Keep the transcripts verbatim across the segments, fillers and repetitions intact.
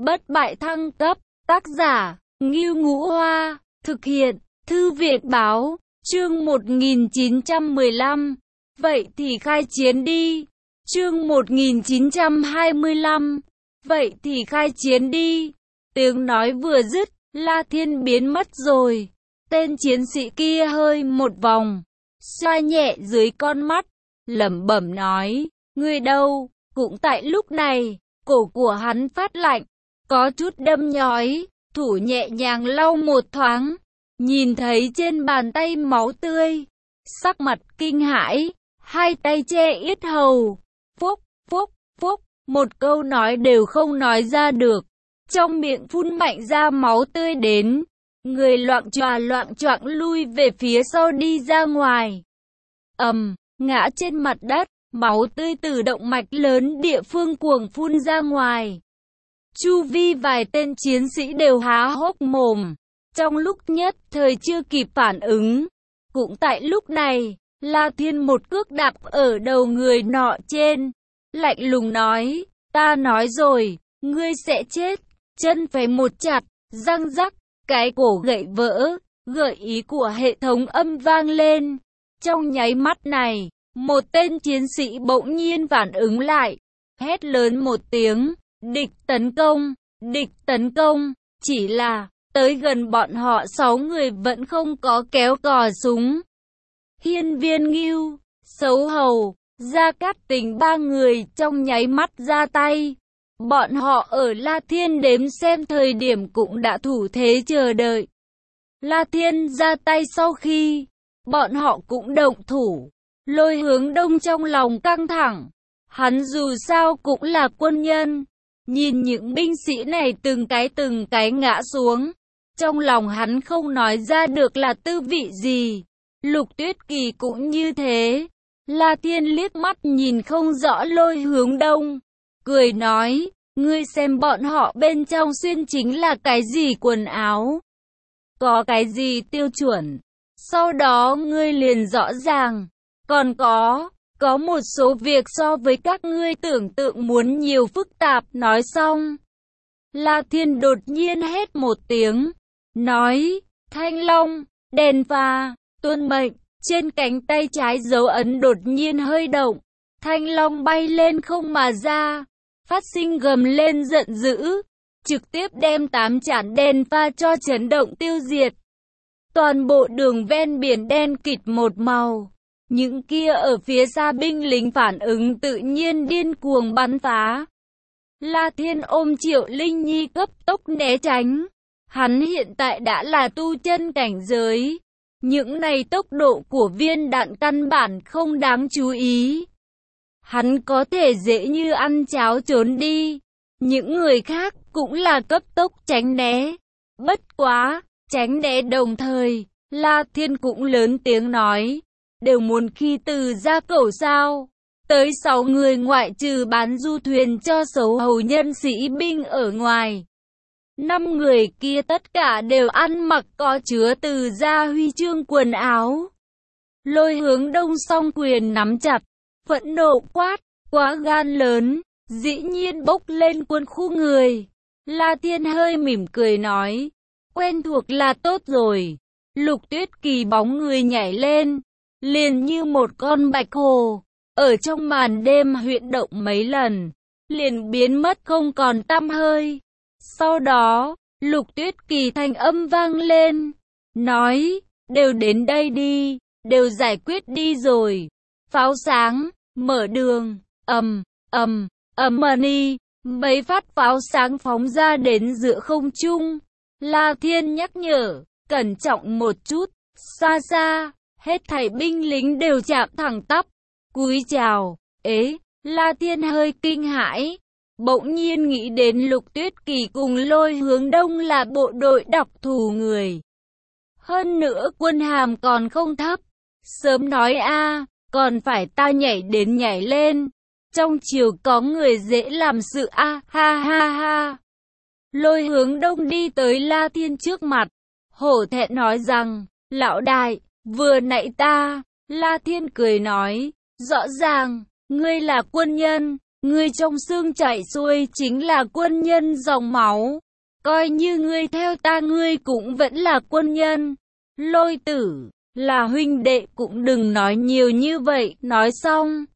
bất bại thăng cấp, tác giả, Ngưu Ngũ Hoa, thực hiện, Thư viện Báo, chương một nghìn chín trăm mười lăm. Vậy thì khai chiến đi. Chương một nghìn chín trăm hai mươi lăm. Vậy thì khai chiến đi. Tiếng nói vừa dứt, La Thiên biến mất rồi. Tên chiến sĩ kia hơi một vòng, xoa nhẹ dưới con mắt, lẩm bẩm nói, ngươi đâu? Cũng tại lúc này, cổ của hắn phát lạnh, có chút đâm nhói, thủ nhẹ nhàng lau một thoáng, nhìn thấy trên bàn tay máu tươi, sắc mặt kinh hãi, hai tay che yết hầu, phúc, phúc, phúc, một câu nói đều không nói ra được, trong miệng phun mạnh ra máu tươi đến, người loạng choạng loạng choạng lui về phía sau đi ra ngoài. Ầm, ngã trên mặt đất, máu tươi từ động mạch lớn địa phương cuồng phun ra ngoài. Chu vi vài tên chiến sĩ đều há hốc mồm, trong lúc nhất thời chưa kịp phản ứng. Cũng tại lúc này, La Thiên một cước đạp ở đầu người nọ trên, lạnh lùng nói, ta nói rồi, ngươi sẽ chết, chân phải một chặt, răng rắc, cái cổ gậy vỡ, gợi ý của hệ thống âm vang lên. Trong nháy mắt này, một tên chiến sĩ bỗng nhiên phản ứng lại, hét lớn một tiếng, địch tấn công, địch tấn công, chỉ là, tới gần bọn họ sáu người vẫn không có kéo cò súng. Hiên Viên Ngưu, Sấu Hầu, Gia Cát Tình ba người trong nháy mắt ra tay. Bọn họ ở La Thiên đếm xem thời điểm cũng đã thủ thế chờ đợi. La Thiên ra tay sau khi, bọn họ cũng động thủ. Lôi Hướng Đông trong lòng căng thẳng. Hắn dù sao cũng là quân nhân. Nhìn những binh sĩ này từng cái từng cái ngã xuống. Trong lòng hắn không nói ra được là tư vị gì. Lục Tuyết Kỳ cũng như thế. La Thiên liếc mắt nhìn không rõ Lôi Hướng Đông, cười nói, ngươi xem bọn họ bên trong xuyên chính là cái gì quần áo, có cái gì tiêu chuẩn, sau đó ngươi liền rõ ràng. Còn có, có một số việc so với các ngươi tưởng tượng muốn nhiều phức tạp. Nói xong, La Thiên đột nhiên hét một tiếng, nói, Thanh Long, đèn pha, tuân mệnh. Trên cánh tay trái dấu ấn đột nhiên hơi động, Thanh Long bay lên không mà ra, phát sinh gầm lên giận dữ, trực tiếp đem tám chản đèn pha cho chấn động tiêu diệt. Toàn bộ đường ven biển đen kịt một màu, những kia ở phía xa binh lính phản ứng tự nhiên điên cuồng bắn phá. La Thiên ôm Triệu Linh Nhi cấp tốc né tránh, hắn hiện tại đã là tu chân cảnh giới. Những này tốc độ của viên đạn căn bản không đáng chú ý. Hắn có thể dễ như ăn cháo trốn đi. Những người khác cũng là cấp tốc tránh né. Bất quá, tránh né đồng thời, La Thiên cũng lớn tiếng nói. Đều muốn khi từ ra cẩu sao. Tới sáu người ngoại trừ bán du thuyền cho Sấu Hầu nhân sĩ binh ở ngoài. Năm người kia tất cả đều ăn mặc có chứa từ gia huy chương quần áo. Lôi Hướng Đông song quyền nắm chặt, phẫn nộ quát, quá gan lớn, dĩ nhiên bốc lên quân khu người. La Thiên hơi mỉm cười nói, quen thuộc là tốt rồi. Lục Tuyết Kỳ bóng người nhảy lên, liền như một con bạch hồ, ở trong màn đêm huyễn động mấy lần, liền biến mất không còn tăm hơi. Sau đó, Lục Tuyết Kỳ thanh âm vang lên, nói, đều đến đây đi, đều giải quyết đi rồi. Pháo sáng, mở đường, ầm, ầm, ầm mani, mấy phát pháo sáng phóng ra đến giữa không trung. La Thiên nhắc nhở, cẩn trọng một chút, xa xa, hết thảy binh lính đều chạm thẳng tắp, cúi chào. Ế, La Thiên hơi kinh hãi. Bỗng nhiên nghĩ đến Lục Tuyết Kỳ cùng Lôi Hướng Đông là bộ đội đặc thù người. Hơn nữa quân hàm còn không thấp. Sớm nói a, còn phải ta nhảy đến nhảy lên. Trong triều có người dễ làm sự a, ha ha ha. Lôi Hướng Đông đi tới La Thiên trước mặt, hổ thẹn nói rằng, lão đại, vừa nãy ta. La Thiên cười nói, rõ ràng, ngươi là quân nhân. Ngươi trong xương chảy xuôi chính là quân nhân dòng máu. Coi như ngươi theo ta ngươi cũng vẫn là quân nhân. Lôi Tử, là huynh đệ cũng đừng nói nhiều như vậy. Nói xong,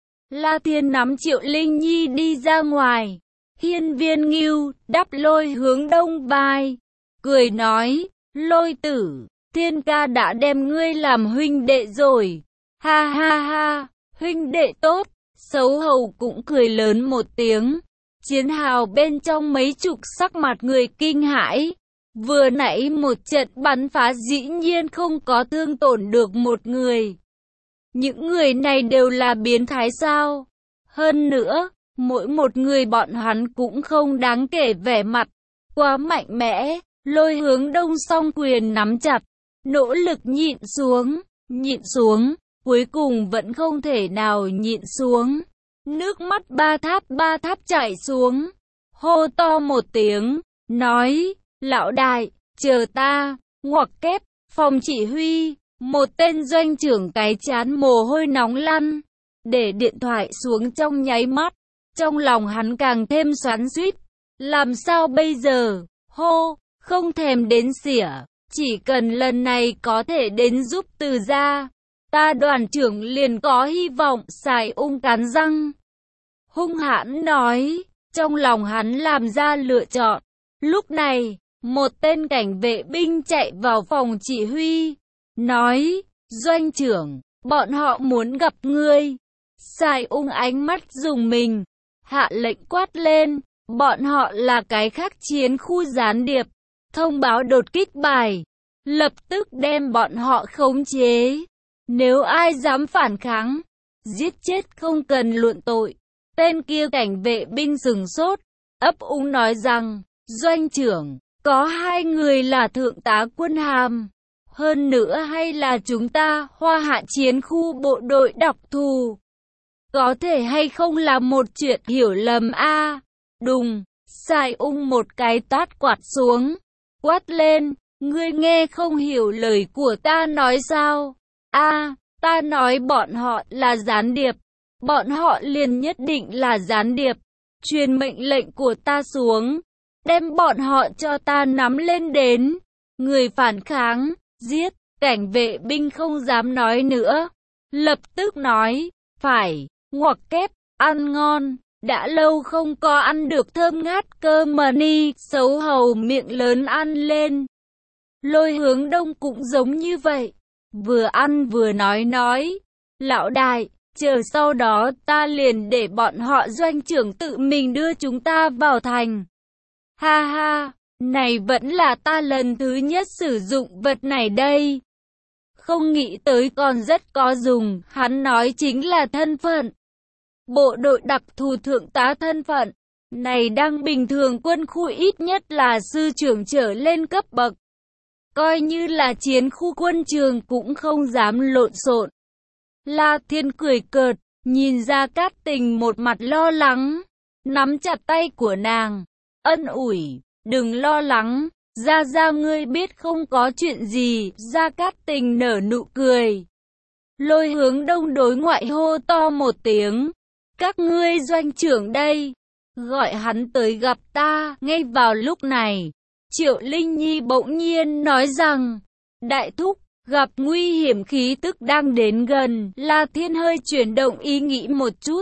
La Thiên nắm Triệu Linh Nhi đi ra ngoài. Hiên Viên Ngưu đắp Lôi Hướng Đông vai, cười nói, Lôi Tử, Thiên ca đã đem ngươi làm huynh đệ rồi. Ha ha ha, huynh đệ tốt. Sấu Hầu cũng cười lớn một tiếng. Chiến hào bên trong mấy chục sắc mặt người kinh hãi. Vừa nãy một trận bắn phá dĩ nhiên không có thương tổn được một người. Những người này đều là biến thái sao? Hơn nữa, mỗi một người bọn hắn cũng không đáng kể vẻ mặt. Quá mạnh mẽ, Lôi Hướng Đông song quyền nắm chặt, nỗ lực nhịn xuống, nhịn xuống, cuối cùng vẫn không thể nào nhịn xuống. Nước mắt ba tháp ba tháp chảy xuống, hô to một tiếng, nói, lão đại, chờ ta, ngoặc kép, phòng chỉ huy, một tên doanh trưởng cái chán mồ hôi nóng lăn, để điện thoại xuống trong nháy mắt, trong lòng hắn càng thêm xoắn xuýt, làm sao bây giờ, hô, không thèm đến xỉa, chỉ cần lần này có thể đến giúp Từ gia, ta đoàn trưởng liền có hy vọng. Sài Ung cắn răng, hung hãn nói, trong lòng hắn làm ra lựa chọn. Lúc này, một tên cảnh vệ binh chạy vào phòng chỉ huy, nói, doanh trưởng, bọn họ muốn gặp ngươi. Sài Ung ánh mắt rùng mình, hạ lệnh quát lên, bọn họ là cái khác chiến khu gián điệp, thông báo đột kích bài, lập tức đem bọn họ khống chế. Nếu ai dám phản kháng, giết chết không cần luận tội. Tên kia cảnh vệ binh sừng sốt, ấp úng nói rằng, doanh trưởng, có hai người là thượng tá quân hàm, hơn nữa hay là chúng ta Hoa Hạ chiến khu bộ đội đặc thù. Có thể hay không là một chuyện hiểu lầm a à? Đùng, Sài Ung một cái tát quạt xuống, quát lên, ngươi nghe không hiểu lời của ta nói sao? A, à, ta nói bọn họ là gián điệp. Bọn họ liền nhất định là gián điệp. Truyền mệnh lệnh của ta xuống, đem bọn họ cho ta nắm lên đến. Người phản kháng, giết. Cảnh vệ binh không dám nói nữa, lập tức nói, phải, ngoặc kép, ăn ngon. Đã lâu không có ăn được thơm ngát cơm mờ ni. Sấu Hầu miệng lớn ăn lên. Lôi Hướng Đông cũng giống như vậy, vừa ăn vừa nói nói, lão đại, chờ sau đó ta liền để bọn họ doanh trưởng tự mình đưa chúng ta vào thành. Ha ha, này vẫn là ta lần thứ nhất sử dụng vật này đây. Không nghĩ tới còn rất có dùng. Hắn nói chính là thân phận bộ đội đặc thù thượng tá. Thân phận này đang bình thường quân khu ít nhất là sư trưởng trở lên cấp bậc, coi như là chiến khu quân trường cũng không dám lộn xộn. La Thiên cười cợt, nhìn Gia Cát Tình một mặt lo lắng, nắm chặt tay của nàng, ân ủi, đừng lo lắng, Gia Gia ngươi biết không có chuyện gì. Gia Cát Tình nở nụ cười. Lôi Hướng Đông đối ngoại hô to một tiếng, các ngươi doanh trưởng đây, gọi hắn tới gặp ta. Ngay vào lúc này, Triệu Linh Nhi bỗng nhiên nói rằng, đại thúc, gặp nguy hiểm, khí tức đang đến gần. La Thiên hơi chuyển động ý nghĩ một chút.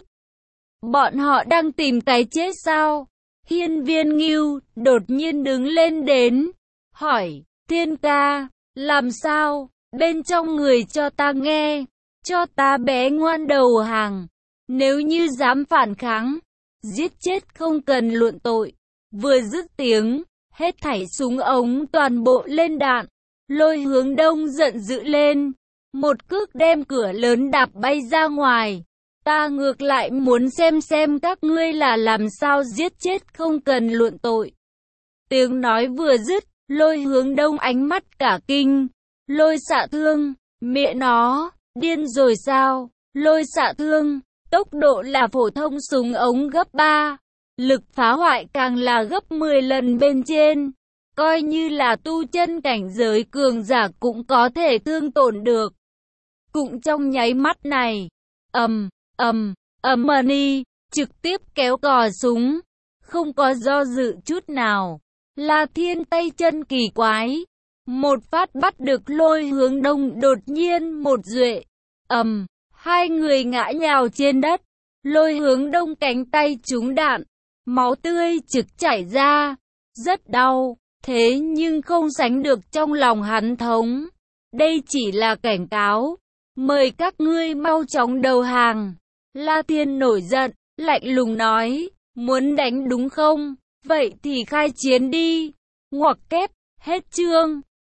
Bọn họ đang tìm cái chết sao? Hiên Viên Ngưu đột nhiên đứng lên đến, hỏi, Thiên ca, làm sao? Bên trong người cho ta nghe, cho ta bé ngoan đầu hàng. Nếu như dám phản kháng, giết chết không cần luận tội. Vừa dứt tiếng, hết thảy súng ống toàn bộ lên đạn. Lôi Hướng Đông giận dữ lên, một cước đem cửa lớn đạp bay ra ngoài. Ta ngược lại muốn xem xem các ngươi là làm sao giết chết không cần luận tội. Tiếng nói vừa dứt, Lôi Hướng Đông ánh mắt cả kinh. Lôi xạ thương, mẹ nó, điên rồi sao? Lôi xạ thương, tốc độ là phổ thông súng ống gấp ba, lực phá hoại càng là gấp mười lần bên trên. Coi như là tu chân cảnh giới cường giả cũng có thể thương tổn được. Cũng trong nháy mắt này, ầm, ầm, ầm mờ ni, trực tiếp kéo cò súng, không có do dự chút nào. La Thiên tay chân kỳ quái, một phát bắt được Lôi Hướng Đông, đột nhiên một duệ, ầm, hai người ngã nhào trên đất. Lôi Hướng Đông cánh tay trúng đạn, máu tươi trực chảy ra, rất đau, thế nhưng không sánh được trong lòng hắn thống. Đây chỉ là cảnh cáo, mời các ngươi mau chóng đầu hàng. La Thiên nổi giận, lạnh lùng nói, muốn đánh đúng không? Vậy thì khai chiến đi. Ngoặc kép, hết chương.